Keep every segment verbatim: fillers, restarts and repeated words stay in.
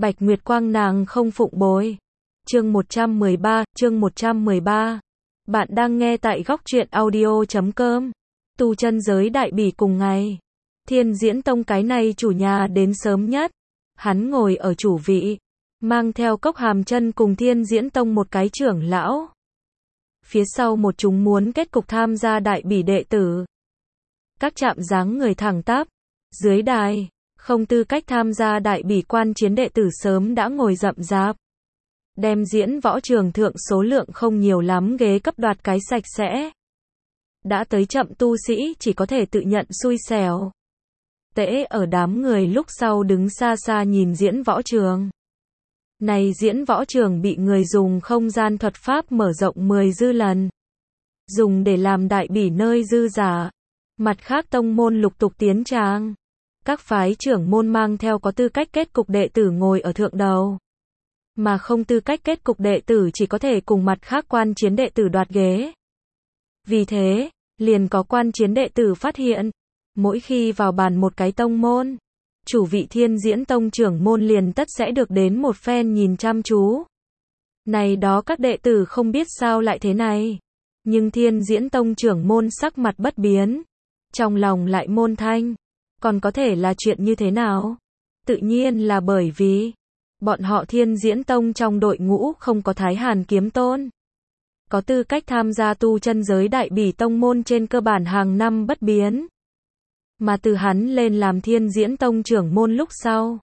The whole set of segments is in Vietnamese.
Bạch Nguyệt Quang nàng không phụng bồi. Chương một trăm mười ba, chương một trăm mười ba. Bạn đang nghe tại góc truyện audio chấm com. Tu chân giới đại bỉ cùng ngày. Thiên Diễn Tông cái này chủ nhà đến sớm nhất. Hắn ngồi ở chủ vị, mang theo Cốc Hàm Chân cùng Thiên Diễn Tông một cái trưởng lão. Phía sau một chúng muốn kết cục tham gia đại bỉ đệ tử. Các chạm dáng người thẳng tắp. Dưới đài, không tư cách tham gia đại bỉ quan chiến đệ tử sớm đã ngồi rậm rạp. Đem diễn võ trường thượng số lượng không nhiều lắm ghế cấp đoạt cái sạch sẽ. Đã tới chậm tu sĩ chỉ có thể tự nhận xui xẻo. Tễ ở đám người lúc sau đứng xa xa nhìn diễn võ trường. Này diễn võ trường bị người dùng không gian thuật pháp mở rộng mười dư lần. Dùng để làm đại bỉ nơi dư giả. Mặt khác tông môn lục tục tiến tràng. Các phái trưởng môn mang theo có tư cách kết cục đệ tử ngồi ở thượng đầu. Mà không tư cách kết cục đệ tử chỉ có thể cùng mặt khác quan chiến đệ tử đoạt ghế. Vì thế, liền có quan chiến đệ tử phát hiện, mỗi khi vào bàn một cái tông môn, chủ vị Thiên Diễn Tông trưởng môn liền tất sẽ được đến một phen nhìn chăm chú. Này đó các đệ tử không biết sao lại thế này. Nhưng Thiên Diễn Tông trưởng môn sắc mặt bất biến. Trong lòng lại môn thanh. Còn có thể là chuyện như thế nào? Tự nhiên là bởi vì bọn họ Thiên Diễn Tông trong đội ngũ không có Thái Hàn Kiếm Tôn. Có tư cách tham gia tu chân giới đại bỉ tông môn trên cơ bản hàng năm bất biến. Mà từ hắn lên làm Thiên Diễn Tông trưởng môn lúc sau.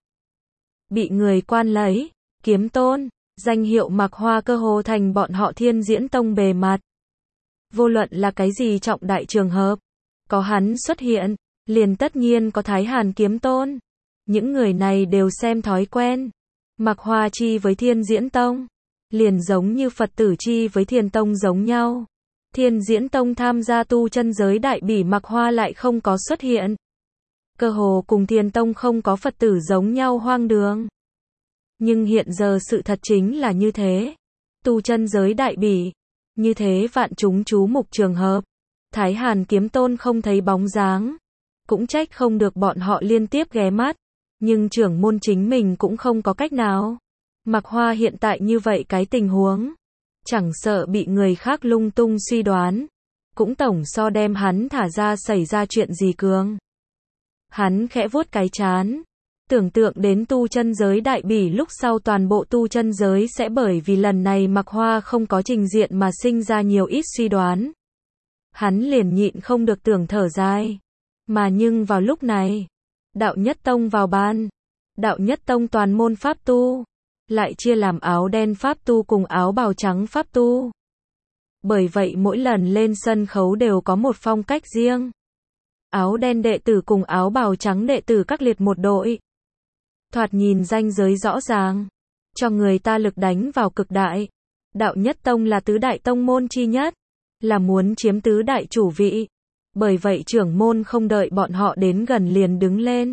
Bị người quan lấy, Kiếm Tôn, danh hiệu mặc hoa cơ hồ thành bọn họ Thiên Diễn Tông bề mặt. Vô luận là cái gì trọng đại trường hợp, có hắn xuất hiện, liền tất nhiên có Thái Hàn Kiếm Tôn. Những người này đều xem thói quen. Mặc hoa chi với Thiên Diễn Tông, liền giống như Phật tử chi với Thiền Tông giống nhau. Thiên Diễn Tông tham gia tu chân giới đại bỉ mặc hoa lại không có xuất hiện. Cơ hồ cùng Thiền Tông không có Phật tử giống nhau hoang đường. Nhưng hiện giờ sự thật chính là như thế. Tu chân giới đại bỉ, như thế vạn chúng chú mục trường hợp. Thái Hàn Kiếm Tôn không thấy bóng dáng. Cũng trách không được bọn họ liên tiếp ghé mắt. Nhưng trưởng môn chính mình cũng không có cách nào. Mặc hoa hiện tại như vậy cái tình huống. Chẳng sợ bị người khác lung tung suy đoán. Cũng tổng so đem hắn thả ra xảy ra chuyện gì cường. Hắn khẽ vuốt cái trán. Tưởng tượng đến tu chân giới đại bỉ lúc sau toàn bộ tu chân giới sẽ bởi vì lần này mặc hoa không có trình diện mà sinh ra nhiều ít suy đoán. Hắn liền nhịn không được tưởng thở dài. Mà nhưng vào lúc này, Đạo Nhất Tông vào ban. Đạo Nhất Tông toàn môn pháp tu, lại chia làm áo đen pháp tu cùng áo bào trắng pháp tu. Bởi vậy mỗi lần lên sân khấu đều có một phong cách riêng. Áo đen đệ tử cùng áo bào trắng đệ tử các liệt một đội. Thoạt nhìn ranh giới rõ ràng, cho người ta lực đánh vào cực đại. Đạo Nhất Tông là tứ đại tông môn chi nhất, là muốn chiếm tứ đại chủ vị. Bởi vậy trưởng môn không đợi bọn họ đến gần liền đứng lên.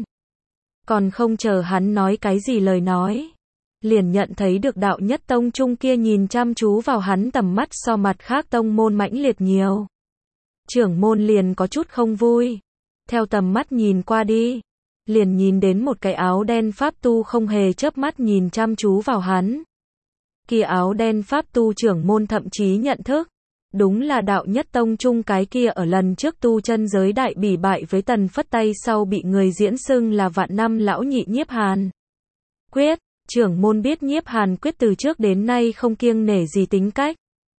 Còn không chờ hắn nói cái gì lời nói. Liền nhận thấy được Đạo Nhất Tông trung kia nhìn chăm chú vào hắn tầm mắt so mặt khác tông môn mãnh liệt nhiều. Trưởng môn liền có chút không vui. Theo tầm mắt nhìn qua đi. Liền nhìn đến một cái áo đen pháp tu không hề chớp mắt nhìn chăm chú vào hắn. Kia áo đen pháp tu trưởng môn thậm chí nhận thức. Đúng là Đạo Nhất Tông chung cái kia ở lần trước tu chân giới đại bỉ bại với Tần Phất tay sau bị người diễn xưng là vạn năm lão nhị Nhiếp Hàn Quyết. Trưởng môn biết Nhiếp Hàn Quyết từ trước đến nay không kiêng nể gì tính cách.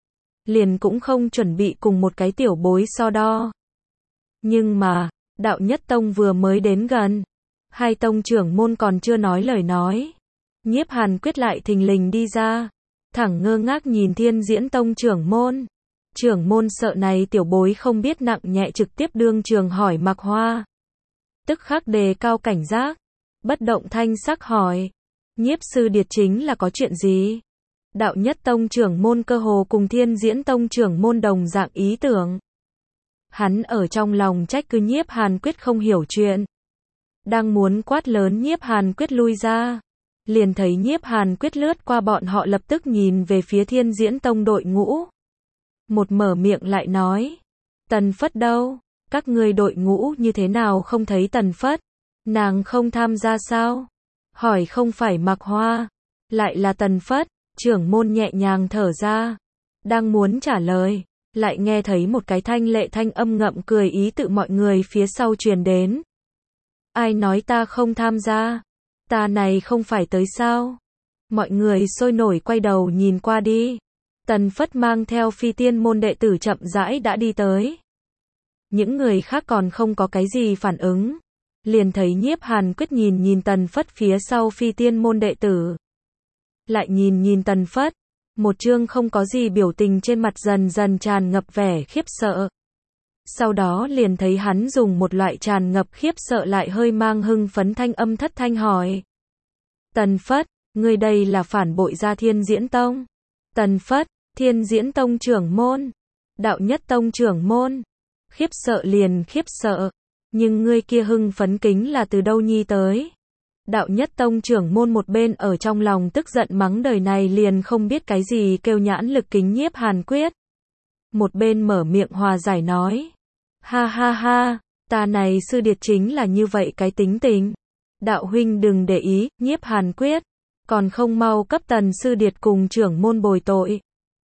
Liền cũng không chuẩn bị cùng một cái tiểu bối so đo. Nhưng mà, Đạo Nhất Tông vừa mới đến gần. Hai tông trưởng môn còn chưa nói lời nói. Nhiếp Hàn Quyết lại thình lình đi ra. Thẳng ngơ ngác nhìn Thiên Diễn Tông trưởng môn. Trưởng môn sợ này tiểu bối không biết nặng nhẹ trực tiếp đương trường hỏi mặc hoa. Tức khắc đề cao cảnh giác. Bất động thanh sắc hỏi. Nhiếp sư điệt chính là có chuyện gì? Đạo Nhất Tông trưởng môn cơ hồ cùng Thiên Diễn Tông trưởng môn đồng dạng ý tưởng. Hắn ở trong lòng trách cứ Nhiếp Hàn Quyết không hiểu chuyện. Đang muốn quát lớn Nhiếp Hàn Quyết lui ra. Liền thấy Nhiếp Hàn Quyết lướt qua bọn họ lập tức nhìn về phía Thiên Diễn Tông đội ngũ. Một mở miệng lại nói. Tần Phất đâu? Các ngươi đội ngũ như thế nào không thấy Tần Phất? Nàng không tham gia sao? hỏi không phải Mạc Hoa, lại là Tần Phất, trưởng môn nhẹ nhàng thở ra, đang muốn trả lời, lại nghe thấy một cái thanh lệ thanh âm ngậm cười ý tự mọi người phía sau truyền đến. Ai nói ta không tham gia? Ta này không phải tới sao? Mọi người sôi nổi quay đầu nhìn qua đi. Tần Phất mang theo phi tiên môn đệ tử chậm rãi đã đi tới. Những người khác còn không có cái gì phản ứng. Liền thấy Nhiếp Hàn Quyết nhìn nhìn Tần Phất phía sau phi tiên môn đệ tử. Lại nhìn nhìn Tần Phất. Một chương không có gì biểu tình trên mặt dần dần tràn ngập vẻ khiếp sợ. Sau đó liền thấy hắn dùng một loại tràn ngập khiếp sợ lại hơi mang hưng phấn thanh âm thất thanh hỏi. Tần Phất, ngươi đây là phản bội ra Thiên Diễn Tông. Tần Phất, Thiên Diễn Tông trưởng môn. Đạo Nhất Tông trưởng môn. Khiếp sợ liền khiếp sợ. Nhưng ngươi kia hưng phấn kính là từ đâu nhi tới? Đạo Nhất Tông trưởng môn một bên ở trong lòng tức giận mắng đời này liền không biết cái gì kêu nhãn lực kính Nhiếp Hàn Quyết. Một bên mở miệng hòa giải nói. Ha ha ha, ta này sư điệt chính là như vậy cái tính tình. Đạo huynh đừng để ý, Nhiếp Hàn Quyết. Còn không mau cấp Tần sư điệt cùng trưởng môn bồi tội.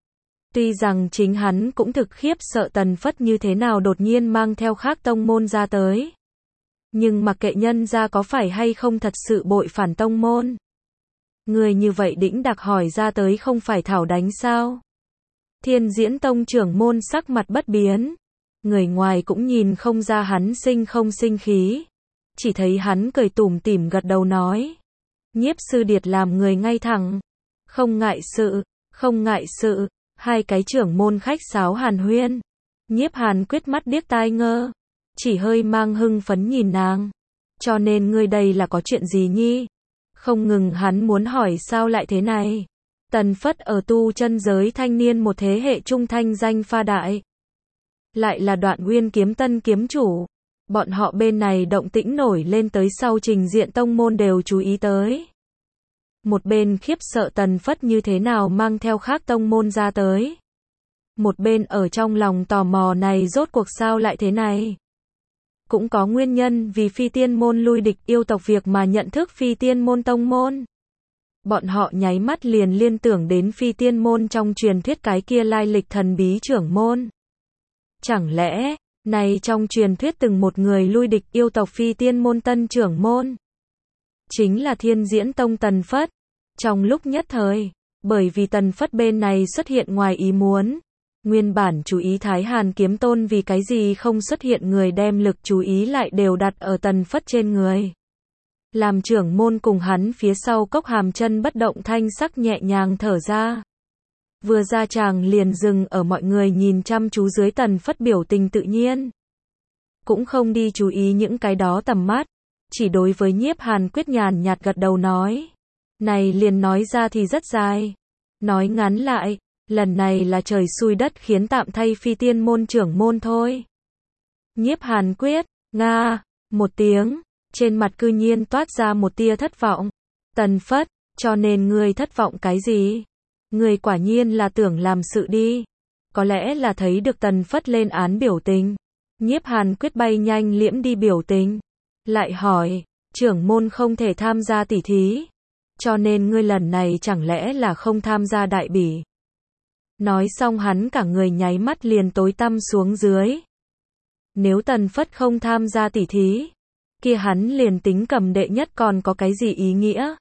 Tuy rằng chính hắn cũng thực khiếp sợ Tần Phất như thế nào đột nhiên mang theo khác tông môn ra tới. Nhưng mặc kệ nhân ra có phải hay không thật sự bội phản tông môn. Người như vậy đĩnh đặc hỏi ra tới không phải thảo đánh sao. Thiên Diễn Tông trưởng môn sắc mặt bất biến. Người ngoài cũng nhìn không ra hắn sinh không sinh khí. Chỉ thấy hắn cười tủm tỉm gật đầu nói. Nhiếp sư điệt làm người ngay thẳng. Không ngại sự, không ngại sự. Hai cái trưởng môn khách sáo hàn huyên. Nhiếp Hàn Quyết mắt điếc tai ngơ. Chỉ hơi mang hưng phấn nhìn nàng. Cho nên ngươi đây là có chuyện gì nhi? Không ngừng hắn muốn hỏi sao lại thế này. Tần Phất ở tu chân giới thanh niên một thế hệ trung thanh danh pha đại. Lại là Đoạn Nguyên kiếm tân kiếm chủ. Bọn họ bên này động tĩnh nổi lên tới sau trình diện tông môn đều chú ý tới. Một bên khiếp sợ Tần Phất như thế nào mang theo khác tông môn ra tới. Một bên ở trong lòng tò mò này rốt cuộc sao lại thế này. Cũng có nguyên nhân vì phi tiên môn lui địch yêu tộc việc mà nhận thức phi tiên môn tông môn. Bọn họ nháy mắt liền liên tưởng đến phi tiên môn trong truyền thuyết cái kia lai lịch thần bí trưởng môn. Chẳng lẽ, này trong truyền thuyết từng một người lui địch yêu tộc phi tiên môn tân trưởng môn. Chính là Thiên Diễn Tông Tần Phất. Trong lúc nhất thời, bởi vì Tần Phất bên này xuất hiện ngoài ý muốn. Nguyên bản chú ý Thái Hàn kiếm tôn vì cái gì không xuất hiện người đem lực chú ý lại đều đặt ở Tần Phất trên người. Làm trưởng môn cùng hắn phía sau Cốc Hàm Chân bất động thanh sắc nhẹ nhàng thở ra. Vừa ra chàng liền dừng ở mọi người nhìn chăm chú dưới Tần Phất biểu tình tự nhiên. Cũng không đi chú ý những cái đó tầm mắt. Chỉ đối với Nhiếp Hàn Quyết nhàn nhạt gật đầu nói. Này liền nói ra thì rất dài. Nói ngắn lại. Lần này là trời xui đất khiến tạm thay phi tiên môn trưởng môn thôi. Nhiếp Hàn Quyết, nga, một tiếng, trên mặt cư nhiên toát ra một tia thất vọng. Tần Phất, cho nên ngươi thất vọng cái gì? Ngươi quả nhiên là tưởng làm sự đi. Có lẽ là thấy được Tần Phất lên án biểu tình. Nhiếp Hàn Quyết bay nhanh liễm đi biểu tình. Lại hỏi, trưởng môn không thể tham gia tỉ thí. Cho nên ngươi lần này chẳng lẽ là không tham gia đại bỉ. Nói xong hắn cả người nháy mắt liền tối tăm xuống dưới. Nếu Tần Phất không tham gia tỉ thí, kia hắn liền tính cầm đệ nhất còn có cái gì ý nghĩa.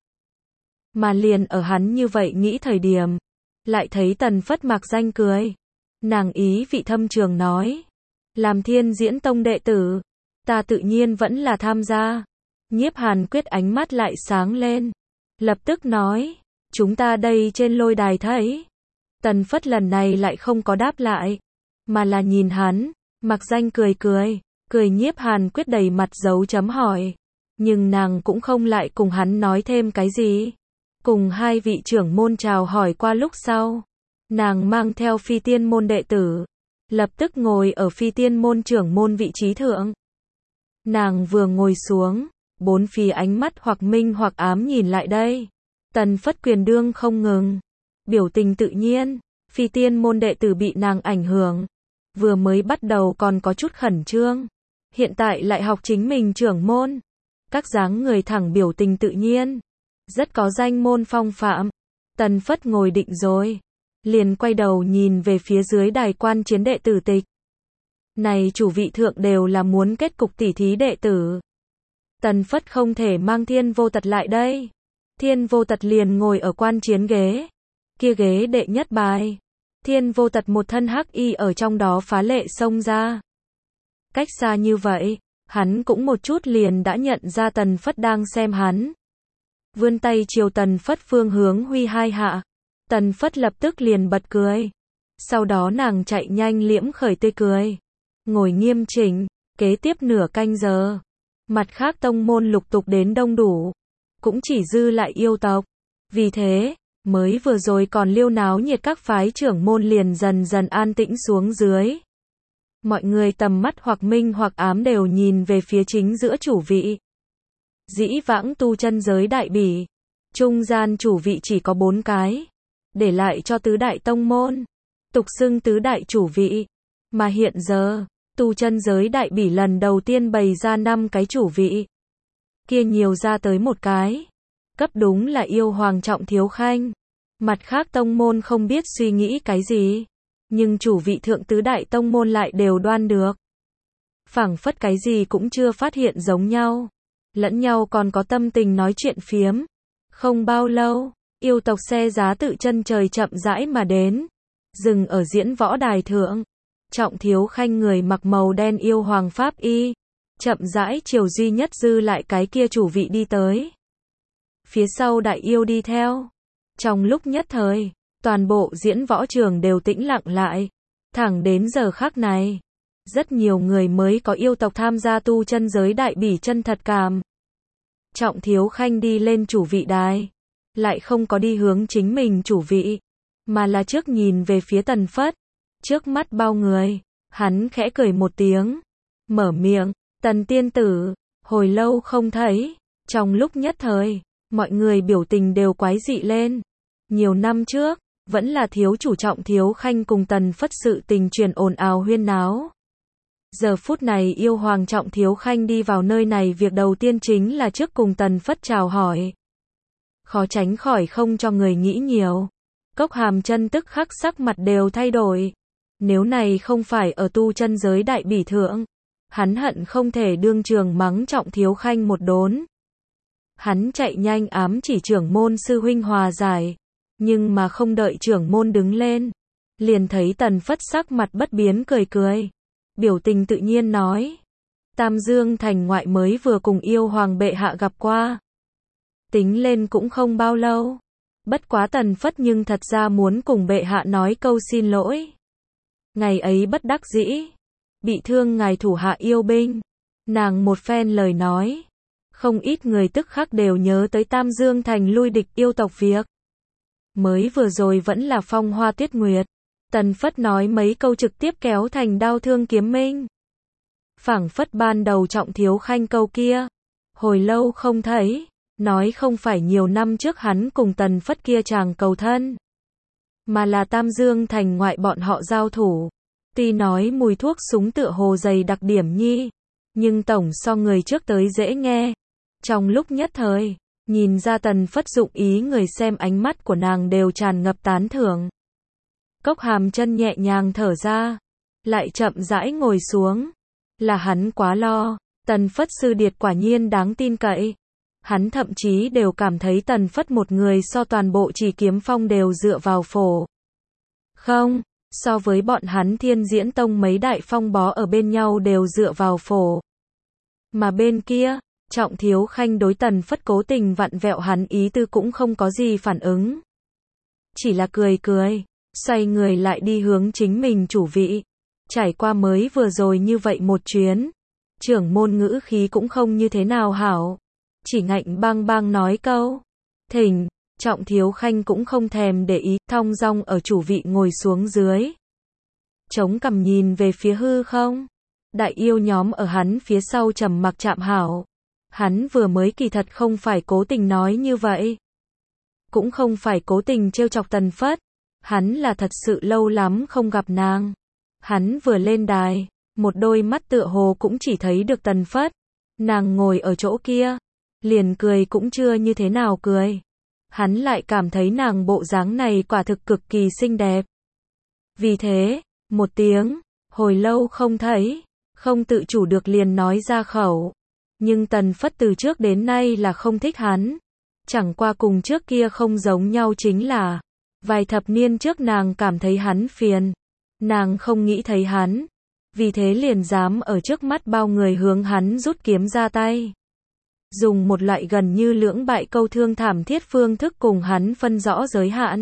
Mà liền ở hắn như vậy nghĩ thời điểm, lại thấy Tần Phất mặc danh cười. Nàng ý vị thâm trường nói, làm Thiên Diễn Tông đệ tử, ta tự nhiên vẫn là tham gia. Nhiếp Hàn Quyết ánh mắt lại sáng lên, lập tức nói, chúng ta đây trên lôi đài thấy. Tần Phất lần này lại không có đáp lại, mà là nhìn hắn, mặc danh cười cười, cười Nhiếp Hàn Quyết đầy mặt dấu chấm hỏi. Nhưng nàng cũng không lại cùng hắn nói thêm cái gì. Cùng hai vị trưởng môn chào hỏi qua lúc sau, nàng mang theo phi tiên môn đệ tử, lập tức ngồi ở phi tiên môn trưởng môn vị trí thượng. Nàng vừa ngồi xuống, bốn phía ánh mắt hoặc minh hoặc ám nhìn lại đây. Tần Phất quyền đương không ngừng, biểu tình tự nhiên, phi tiên môn đệ tử bị nàng ảnh hưởng. Vừa mới bắt đầu còn có chút khẩn trương, hiện tại lại học chính mình trưởng môn. Các dáng người thẳng biểu tình tự nhiên, rất có danh môn phong phạm. Tần Phất ngồi định rồi, liền quay đầu nhìn về phía dưới đài quan chiến đệ tử tịch. Này chủ vị thượng đều là muốn kết cục tỉ thí đệ tử. Tần Phất không thể mang Thiên Vô Tật lại đây. Thiên Vô Tật liền ngồi ở quan chiến ghế. Kia ghế đệ nhất bài. Thiên Vô Tật một thân hắc y ở trong đó phá lệ xông ra. Cách xa như vậy, hắn cũng một chút liền đã nhận ra Tần Phất đang xem hắn. Vươn tay chiều Tần Phất phương hướng huy hai hạ. Tần Phất lập tức liền bật cười. Sau đó nàng chạy nhanh liễm khởi tươi cười. Ngồi nghiêm chỉnh, kế tiếp nửa canh giờ. Mặt khác tông môn lục tục đến đông đủ. Cũng chỉ dư lại yêu tộc. Vì thế, mới vừa rồi còn liêu náo nhiệt các phái trưởng môn liền dần dần an tĩnh xuống dưới. Mọi người tầm mắt hoặc minh hoặc ám đều nhìn về phía chính giữa chủ vị. Dĩ vãng tu chân giới đại bỉ. Trung gian chủ vị chỉ có bốn cái. Để lại cho tứ đại tông môn. Tục xưng tứ đại chủ vị. Mà hiện giờ, tu chân giới đại bỉ lần đầu tiên bày ra năm cái chủ vị. Kia nhiều ra tới một cái. Cấp đúng là yêu hoàng Trọng Thiếu Khanh. Mặt khác tông môn không biết suy nghĩ cái gì. Nhưng chủ vị thượng tứ đại tông môn lại đều đoan được. Phảng phất cái gì cũng chưa phát hiện giống nhau. Lẫn nhau còn có tâm tình nói chuyện phiếm. Không bao lâu, yêu tộc xe giá tự chân trời chậm rãi mà đến. Dừng ở diễn võ đài thượng. Trọng Thiếu Khanh người mặc màu đen yêu hoàng pháp y. Chậm rãi chiều duy nhất dư lại cái kia chủ vị đi tới. Phía sau đại yêu đi theo. Trong lúc nhất thời, toàn bộ diễn võ trường đều tĩnh lặng lại. Thẳng đến giờ khắc này, rất nhiều người mới có yêu tộc tham gia tu chân giới đại bỉ chân thật cảm. Trọng Thiếu Khanh đi lên chủ vị đài, lại không có đi hướng chính mình chủ vị, mà là trước nhìn về phía Tần Phất. Trước mắt bao người, hắn khẽ cười một tiếng, mở miệng, Tần tiên tử, hồi lâu không thấy. Trong lúc nhất thời, mọi người biểu tình đều quái dị lên. Nhiều năm trước, vẫn là thiếu chủ Trọng Thiếu Khanh cùng Tần Phất sự tình truyền ồn ào huyên náo. Giờ phút này yêu hoàng Trọng Thiếu Khanh đi vào nơi này, việc đầu tiên chính là trước cùng Tần Phất chào hỏi. Khó tránh khỏi không cho người nghĩ nhiều. Cốc Hàm Chân tức khắc sắc mặt đều thay đổi. Nếu này không phải ở tu chân giới đại bỉ thượng, hắn hận không thể đương trường mắng Trọng Thiếu Khanh một đốn. Hắn chạy nhanh ám chỉ trưởng môn sư huynh hòa giải, nhưng mà không đợi trưởng môn đứng lên, liền thấy Tần Phất sắc mặt bất biến cười cười, biểu tình tự nhiên nói: Tam Dương thành ngoại mới vừa cùng yêu hoàng bệ hạ gặp qua. Tính lên cũng không bao lâu. Bất quá Tần Phất nhưng thật ra muốn cùng bệ hạ nói câu xin lỗi. Ngày ấy bất đắc dĩ, bị thương ngài thủ hạ yêu binh. Nàng một phen lời nói, không ít người tức khắc đều nhớ tới Tam Dương thành lui địch yêu tộc việc. Mới vừa rồi vẫn là phong hoa tuyết nguyệt, Tần Phất nói mấy câu trực tiếp kéo thành đao thương kiếm minh. Phảng phất ban đầu Trọng Thiếu Khanh câu kia, hồi lâu không thấy, nói không phải nhiều năm trước hắn cùng Tần Phất kia chàng cầu thân, mà là Tam Dương thành ngoại bọn họ giao thủ. Tuy nói mùi thuốc súng tựa hồ dày đặc điểm nhi, nhưng tổng so người trước tới dễ nghe. Trong lúc nhất thời, nhìn ra Tần Phất dụng ý, người xem ánh mắt của nàng đều tràn ngập tán thưởng. Cốc Hàm Chân nhẹ nhàng thở ra, lại chậm rãi ngồi xuống. Là hắn quá lo, Tần Phất sư điệt quả nhiên đáng tin cậy. Hắn thậm chí đều cảm thấy Tần Phất một người so toàn bộ Chỉ Kiếm Phong đều dựa vào phổ. Không, so với bọn hắn Thiên Diễn Tông mấy đại phong bó ở bên nhau đều dựa vào phổ. Mà bên kia, Trọng Thiếu Khanh đối Tần Phất cố tình vặn vẹo hắn ý tư cũng không có gì phản ứng. Chỉ là cười cười, xoay người lại đi hướng chính mình chủ vị. Trải qua mới vừa rồi như vậy một chuyến, trưởng môn ngữ khí cũng không như thế nào hảo. Chỉ ngạnh bang bang nói câu thỉnh. Trọng Thiếu Khanh cũng không thèm để ý, thong dong ở chủ vị ngồi xuống dưới. Chống cằm nhìn về phía hư không. Đại yêu nhóm ở hắn phía sau trầm mặc chạm hảo. Hắn vừa mới kỳ thật không phải cố tình nói như vậy. Cũng không phải cố tình trêu chọc Tần Phất. Hắn là thật sự lâu lắm không gặp nàng. Hắn vừa lên đài, một đôi mắt tựa hồ cũng chỉ thấy được Tần Phất. Nàng ngồi ở chỗ kia, liền cười cũng chưa như thế nào cười. Hắn lại cảm thấy nàng bộ dáng này quả thực cực kỳ xinh đẹp. Vì thế, một tiếng, hồi lâu không thấy, không tự chủ được liền nói ra khẩu. Nhưng Tần Phất từ trước đến nay là không thích hắn. Chẳng qua cùng trước kia không giống nhau chính là, vài thập niên trước nàng cảm thấy hắn phiền. Nàng không nghĩ thấy hắn. Vì thế liền dám ở trước mắt bao người hướng hắn rút kiếm ra tay. Dùng một loại gần như lưỡng bại câu thương thảm thiết phương thức cùng hắn phân rõ giới hạn.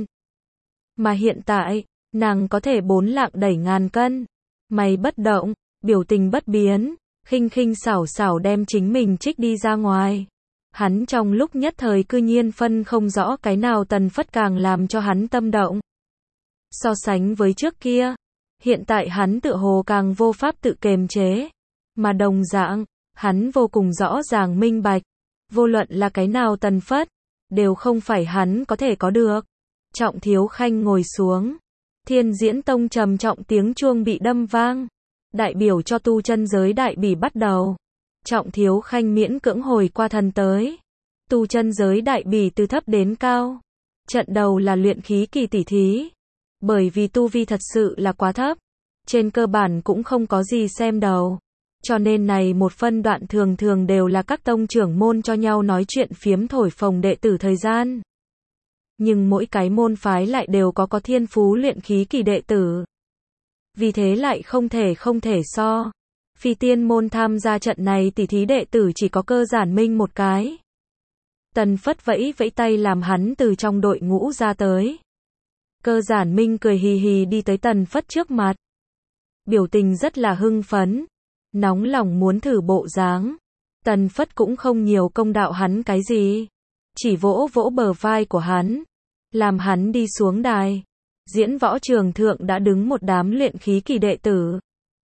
Mà hiện tại, nàng có thể bốn lạng đẩy ngàn cân. Mày bất động, biểu tình bất biến, khinh khinh xảo xảo đem chính mình trích đi ra ngoài. Hắn trong lúc nhất thời cư nhiên phân không rõ cái nào Tần Phất càng làm cho hắn tâm động. So sánh với trước kia, hiện tại hắn tựa hồ càng vô pháp tự kiềm chế. Mà đồng dạng, hắn vô cùng rõ ràng minh bạch. Vô luận là cái nào Tần Phất, đều không phải hắn có thể có được. Trọng Thiếu Khanh ngồi xuống. Thiên Diễn Tông trầm trọng tiếng chuông bị đâm vang. Đại biểu cho tu chân giới đại bỉ bắt đầu. Trọng Thiếu Khanh miễn cưỡng hồi qua thần tới. Tu chân giới đại bỉ từ thấp đến cao. Trận đầu là luyện khí kỳ tỷ thí. Bởi vì tu vi thật sự là quá thấp. Trên cơ bản cũng không có gì xem đầu. Cho nên này một phân đoạn thường thường đều là các tông trưởng môn cho nhau nói chuyện phiếm thổi phồng đệ tử thời gian. Nhưng mỗi cái môn phái lại đều có có thiên phú luyện khí kỳ đệ tử. Vì thế lại không thể không thể so. Phi tiên môn tham gia trận này tỷ thí đệ tử chỉ có Cơ Giản Minh một cái. Tần Phất vẫy vẫy tay làm hắn từ trong đội ngũ ra tới. Cơ Giản Minh cười hì hì đi tới Tần Phất trước mặt. Biểu tình rất là hưng phấn. Nóng lòng muốn thử bộ dáng. Tần Phất cũng không nhiều công đạo hắn cái gì. Chỉ vỗ vỗ bờ vai của hắn. Làm hắn đi xuống đài. Diễn võ trường thượng đã đứng một đám luyện khí kỳ đệ tử.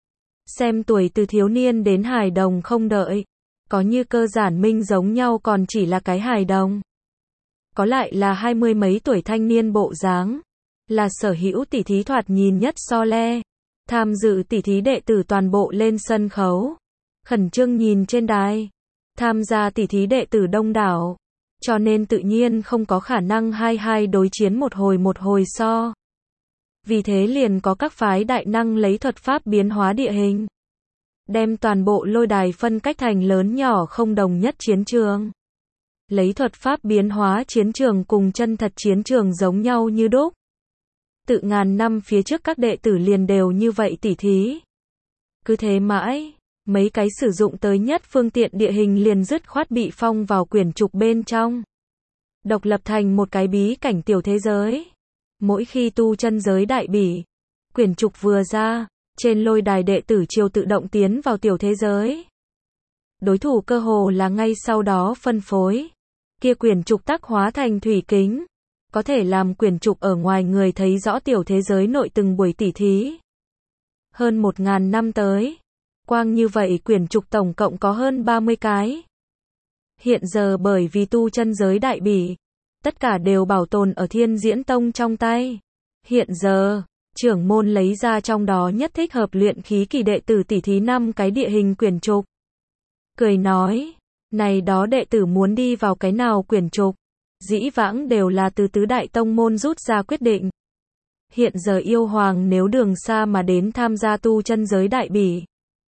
Xem tuổi từ thiếu niên đến hài đồng không đợi. Có như Cơ Giản Minh giống nhau còn chỉ là cái hài đồng. Có lại là hai mươi mấy tuổi thanh niên bộ dáng. Là sở hữu tỷ thí thoạt nhìn nhất so le. Tham dự tỷ thí đệ tử toàn bộ lên sân khấu. Khẩn trương nhìn trên đài. Tham gia tỷ thí đệ tử đông đảo. Cho nên tự nhiên không có khả năng hai hai đối chiến một hồi một hồi so. Vì thế liền có các phái đại năng lấy thuật pháp biến hóa địa hình. Đem toàn bộ lôi đài phân cách thành lớn nhỏ không đồng nhất chiến trường. Lấy thuật pháp biến hóa chiến trường cùng chân thật chiến trường giống nhau như đúc. Tự ngàn năm phía trước các đệ tử liền đều như vậy tỉ thí. Cứ thế mãi, mấy cái sử dụng tới nhất phương tiện địa hình liền dứt khoát bị phong vào quyển trục bên trong. Độc lập thành một cái bí cảnh tiểu thế giới. Mỗi khi tu chân giới đại bỉ, quyển trục vừa ra, trên lôi đài đệ tử chiêu tự động tiến vào tiểu thế giới. Đối thủ cơ hồ là ngay sau đó phân phối. Kia quyển trục tác hóa thành thủy kính. Có thể làm quyển trục ở ngoài người thấy rõ tiểu thế giới nội từng buổi tỉ thí. Hơn một ngàn năm tới. Quang như vậy quyển trục tổng cộng có hơn ba mươi cái. Hiện giờ bởi vì tu chân giới đại bỉ, tất cả đều bảo tồn ở Thiên Diễn Tông trong tay. Hiện giờ, trưởng môn lấy ra trong đó nhất thích hợp luyện khí kỳ đệ tử tỉ thí năm cái địa hình quyển trục. Cười nói, này đó đệ tử muốn đi vào cái nào quyển trục, dĩ vãng đều là từ tứ đại tông môn rút ra quyết định. Hiện giờ yêu hoàng nếu đường xa mà đến tham gia tu chân giới đại bỉ.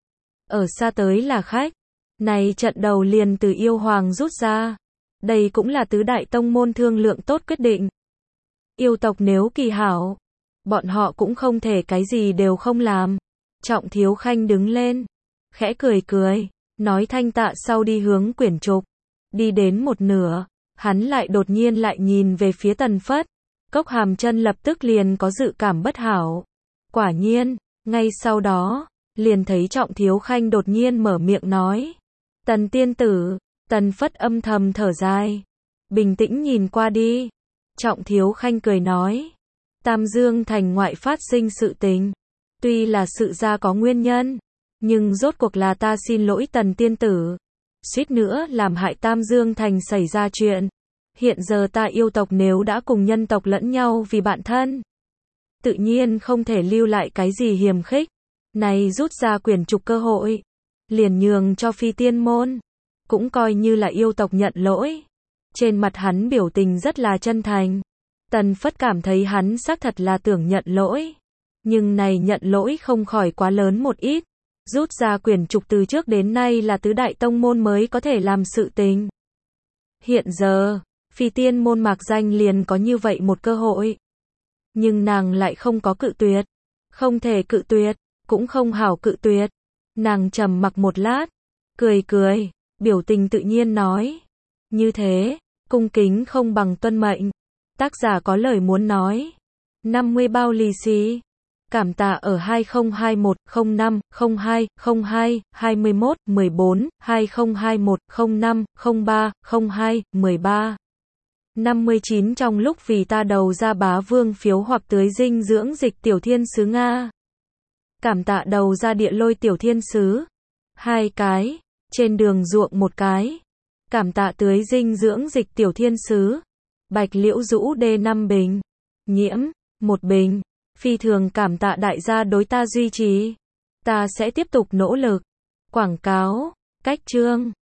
Ở xa tới là khách, này trận đầu liền từ yêu hoàng rút ra. Đây cũng là tứ đại tông môn thương lượng tốt quyết định. Yêu tộc nếu kỳ hảo, bọn họ cũng không thể cái gì đều không làm. Trọng Thiếu Khanh đứng lên, khẽ cười cười, nói thanh tạ sau đi hướng quyển trục. Đi đến một nửa, hắn lại đột nhiên lại nhìn về phía Tần Phất. Cốc hàm chân lập tức liền có dự cảm bất hảo. Quả nhiên, ngay sau đó, liền thấy Trọng Thiếu Khanh đột nhiên mở miệng nói. Tần tiên tử. Tần Phất âm thầm thở dài. Bình tĩnh nhìn qua đi. Trọng Thiếu Khanh cười nói. Tam Dương thành ngoại phát sinh sự tình. Tuy là sự ra có nguyên nhân. Nhưng rốt cuộc là ta xin lỗi Tần tiên tử. Suýt nữa làm hại Tam Dương thành xảy ra chuyện. Hiện giờ ta yêu tộc nếu đã cùng nhân tộc lẫn nhau vì bạn thân. Tự nhiên không thể lưu lại cái gì hiềm khích. Này rút ra quyển trục cơ hội. Liền nhường cho phi tiên môn. cũng coi như là yêu tộc nhận lỗi. Trên mặt hắn biểu tình rất là chân thành. Tần Phất cảm thấy hắn xác thật là tưởng nhận lỗi. Nhưng này nhận lỗi không khỏi quá lớn một ít. Rút ra quyển trục từ trước đến nay là tứ đại tông môn mới có thể làm sự tình. Hiện giờ, Phi Tiên môn mạc danh liền có như vậy một cơ hội. Nhưng nàng lại không có cự tuyệt. Không thể cự tuyệt, cũng không hảo cự tuyệt. Nàng trầm mặc một lát, cười cười, biểu tình tự nhiên nói. Như thế, cung kính không bằng tuân mệnh. Tác giả có lời muốn nói. năm mươi bao lì xì. Cảm tạ ở hai không hai một không năm không hai không hai hai mốt mười bốn hai không hai một không năm không ba không hai mười ba năm mươi chín trong lúc vì ta đầu ra bá vương phiếu hoặc tưới dinh dưỡng dịch tiểu thiên sứ Nga. Cảm tạ đầu ra địa lôi tiểu thiên sứ. Hai cái. Trên đường ruộng một cái. Cảm tạ tưới dinh dưỡng dịch tiểu thiên sứ. Bạch liễu rũ đê năm bình. Nhiễm. Một bình. Phi thường cảm tạ đại gia đối ta duy trì. Ta sẽ tiếp tục nỗ lực. Quảng cáo. Cách chương.